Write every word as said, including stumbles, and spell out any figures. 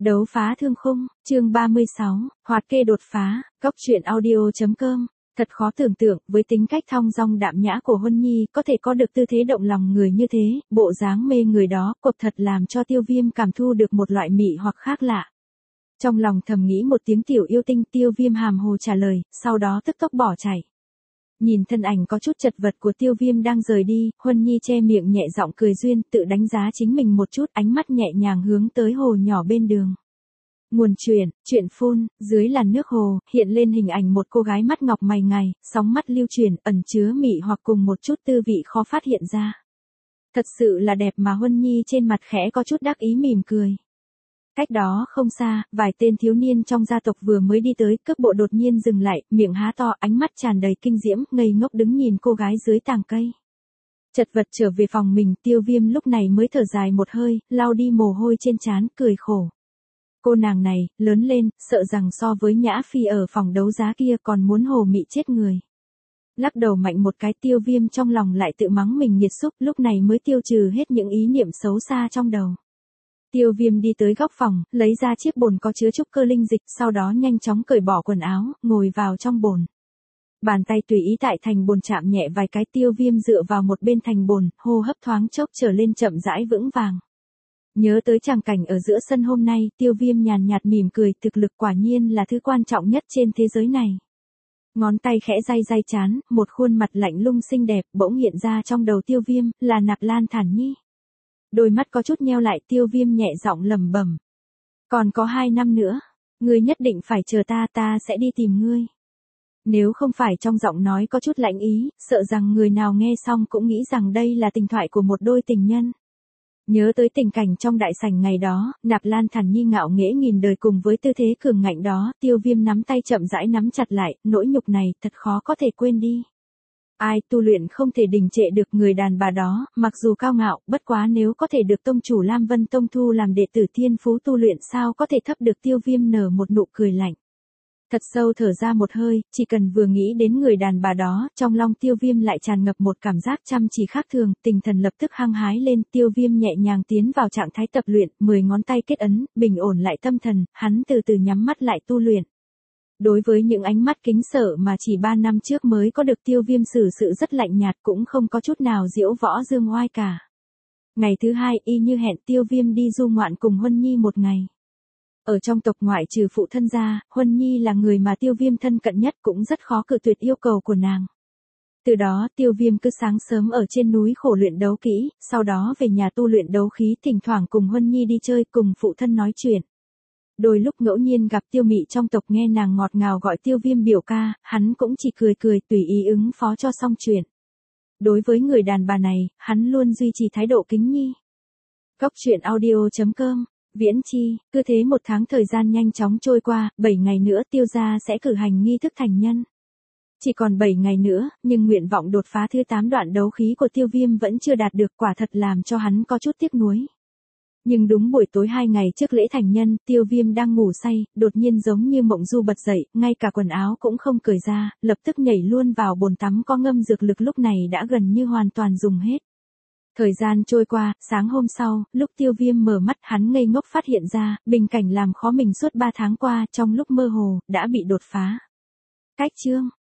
Đấu phá thương khung, chương ba mươi sáu, hoạt kê đột phá, góc truyện audio.com. Thật khó tưởng tượng, với tính cách thong dong đạm nhã của Huân Nhi, có thể có được tư thế động lòng người như thế, bộ dáng mê người đó, cột thật làm cho Tiêu Viêm cảm thu được một loại mị hoặc khác lạ. Trong lòng thầm nghĩ một tiếng tiểu yêu tinh, Tiêu Viêm hàm hồ trả lời, sau đó tức tốc bỏ chạy. Nhìn thân ảnh có chút chật vật của Tiêu Viêm đang rời đi, Huân Nhi che miệng nhẹ giọng cười duyên, tự đánh giá chính mình một chút, ánh mắt nhẹ nhàng hướng tới hồ nhỏ bên đường. Nguồn truyện, truyện phun, dưới làn nước hồ, hiện lên hình ảnh một cô gái mắt ngọc mày ngài, sóng mắt lưu chuyển, ẩn chứa mị hoặc cùng một chút tư vị khó phát hiện ra. Thật sự là đẹp mà Huân Nhi trên mặt khẽ có chút đắc ý mỉm cười. Cách đó không xa, vài tên thiếu niên trong gia tộc vừa mới đi tới, cước bộ đột nhiên dừng lại, miệng há to, ánh mắt tràn đầy kinh diễm, ngây ngốc đứng nhìn cô gái dưới tàng cây. Chật vật trở về phòng mình, Tiêu Viêm lúc này mới thở dài một hơi, lau đi mồ hôi trên trán, cười khổ. Cô nàng này, lớn lên, sợ rằng so với Nhã Phi ở phòng đấu giá kia còn muốn hồ mị chết người. Lắc đầu mạnh một cái, Tiêu Viêm trong lòng lại tự mắng mình nghiệt xúc, lúc này mới tiêu trừ hết những ý niệm xấu xa trong đầu. Tiêu Viêm đi tới góc phòng, lấy ra chiếc bồn có chứa trúc cơ linh dịch, sau đó nhanh chóng cởi bỏ quần áo, ngồi vào trong bồn. Bàn tay tùy ý tại thành bồn chạm nhẹ vài cái, Tiêu Viêm dựa vào một bên thành bồn, hô hấp thoáng chốc trở lên chậm rãi vững vàng. Nhớ tới tràng cảnh ở giữa sân hôm nay, Tiêu Viêm nhàn nhạt mỉm cười, thực lực quả nhiên là thứ quan trọng nhất trên thế giới này. Ngón tay khẽ day day chán, một khuôn mặt lạnh lùng xinh đẹp bỗng hiện ra trong đầu Tiêu Viêm, là Nạp Lan Thản Nhi. Đôi mắt có chút nheo lại, Tiêu Viêm nhẹ giọng lẩm bẩm. Còn có hai năm nữa, ngươi nhất định phải chờ ta, ta sẽ đi tìm ngươi. Nếu không phải trong giọng nói có chút lạnh ý, sợ rằng người nào nghe xong cũng nghĩ rằng đây là tình thoại của một đôi tình nhân. Nhớ tới tình cảnh trong đại sảnh ngày đó, Nạp Lan Thản Nhi ngạo nghễ nghìn đời cùng với tư thế cường ngạnh đó, Tiêu Viêm nắm tay chậm rãi nắm chặt lại, nỗi nhục này thật khó có thể quên đi. Ai tu luyện không thể đình trệ được người đàn bà đó, mặc dù cao ngạo, bất quá nếu có thể được tông chủ Lam Vân Tông thu làm đệ tử thiên phú tu luyện sao có thể thấp được. Tiêu Viêm nở một nụ cười lạnh. Thật sâu thở ra một hơi, chỉ cần vừa nghĩ đến người đàn bà đó, trong lòng Tiêu Viêm lại tràn ngập một cảm giác chăm chỉ khác thường, tinh thần lập tức hăng hái lên. Tiêu Viêm nhẹ nhàng tiến vào trạng thái tập luyện, mười ngón tay kết ấn, bình ổn lại tâm thần, hắn từ từ nhắm mắt lại tu luyện. Đối với những ánh mắt kính sợ mà chỉ ba năm trước mới có được, Tiêu Viêm xử sự rất lạnh nhạt, cũng không có chút nào diễu võ dương oai cả. Ngày thứ hai, y như hẹn, Tiêu Viêm đi du ngoạn cùng Huân Nhi một ngày. Ở trong tộc ngoại trừ phụ thân ra, Huân Nhi là người mà Tiêu Viêm thân cận nhất, cũng rất khó cự tuyệt yêu cầu của nàng. Từ đó, Tiêu Viêm cứ sáng sớm ở trên núi khổ luyện đấu kỹ, sau đó về nhà tu luyện đấu khí, thỉnh thoảng cùng Huân Nhi đi chơi, cùng phụ thân nói chuyện. Đôi lúc ngẫu nhiên gặp Tiêu Mị trong tộc nghe nàng ngọt ngào gọi Tiêu Viêm biểu ca, hắn cũng chỉ cười cười tùy ý ứng phó cho xong chuyện. Đối với người đàn bà này, hắn luôn duy trì thái độ kính nhi. Góc truyện audio.com. Viễn Chi, cứ thế một tháng thời gian nhanh chóng trôi qua, bảy ngày nữa Tiêu gia sẽ cử hành nghi thức thành nhân. Chỉ còn bảy ngày nữa, nhưng nguyện vọng đột phá thứ tám đoạn đấu khí của Tiêu Viêm vẫn chưa đạt được, quả thật làm cho hắn có chút tiếc nuối. Nhưng đúng buổi tối hai ngày trước lễ thành nhân, Tiêu Viêm đang ngủ say, đột nhiên giống như mộng du bật dậy, ngay cả quần áo cũng không cởi ra, lập tức nhảy luôn vào bồn tắm có ngâm dược lực, lúc này đã gần như hoàn toàn dùng hết. Thời gian trôi qua, sáng hôm sau, lúc Tiêu Viêm mở mắt, hắn ngây ngốc phát hiện ra, bình cảnh làm khó mình suốt ba tháng qua, trong lúc mơ hồ, đã bị đột phá. Cách chương,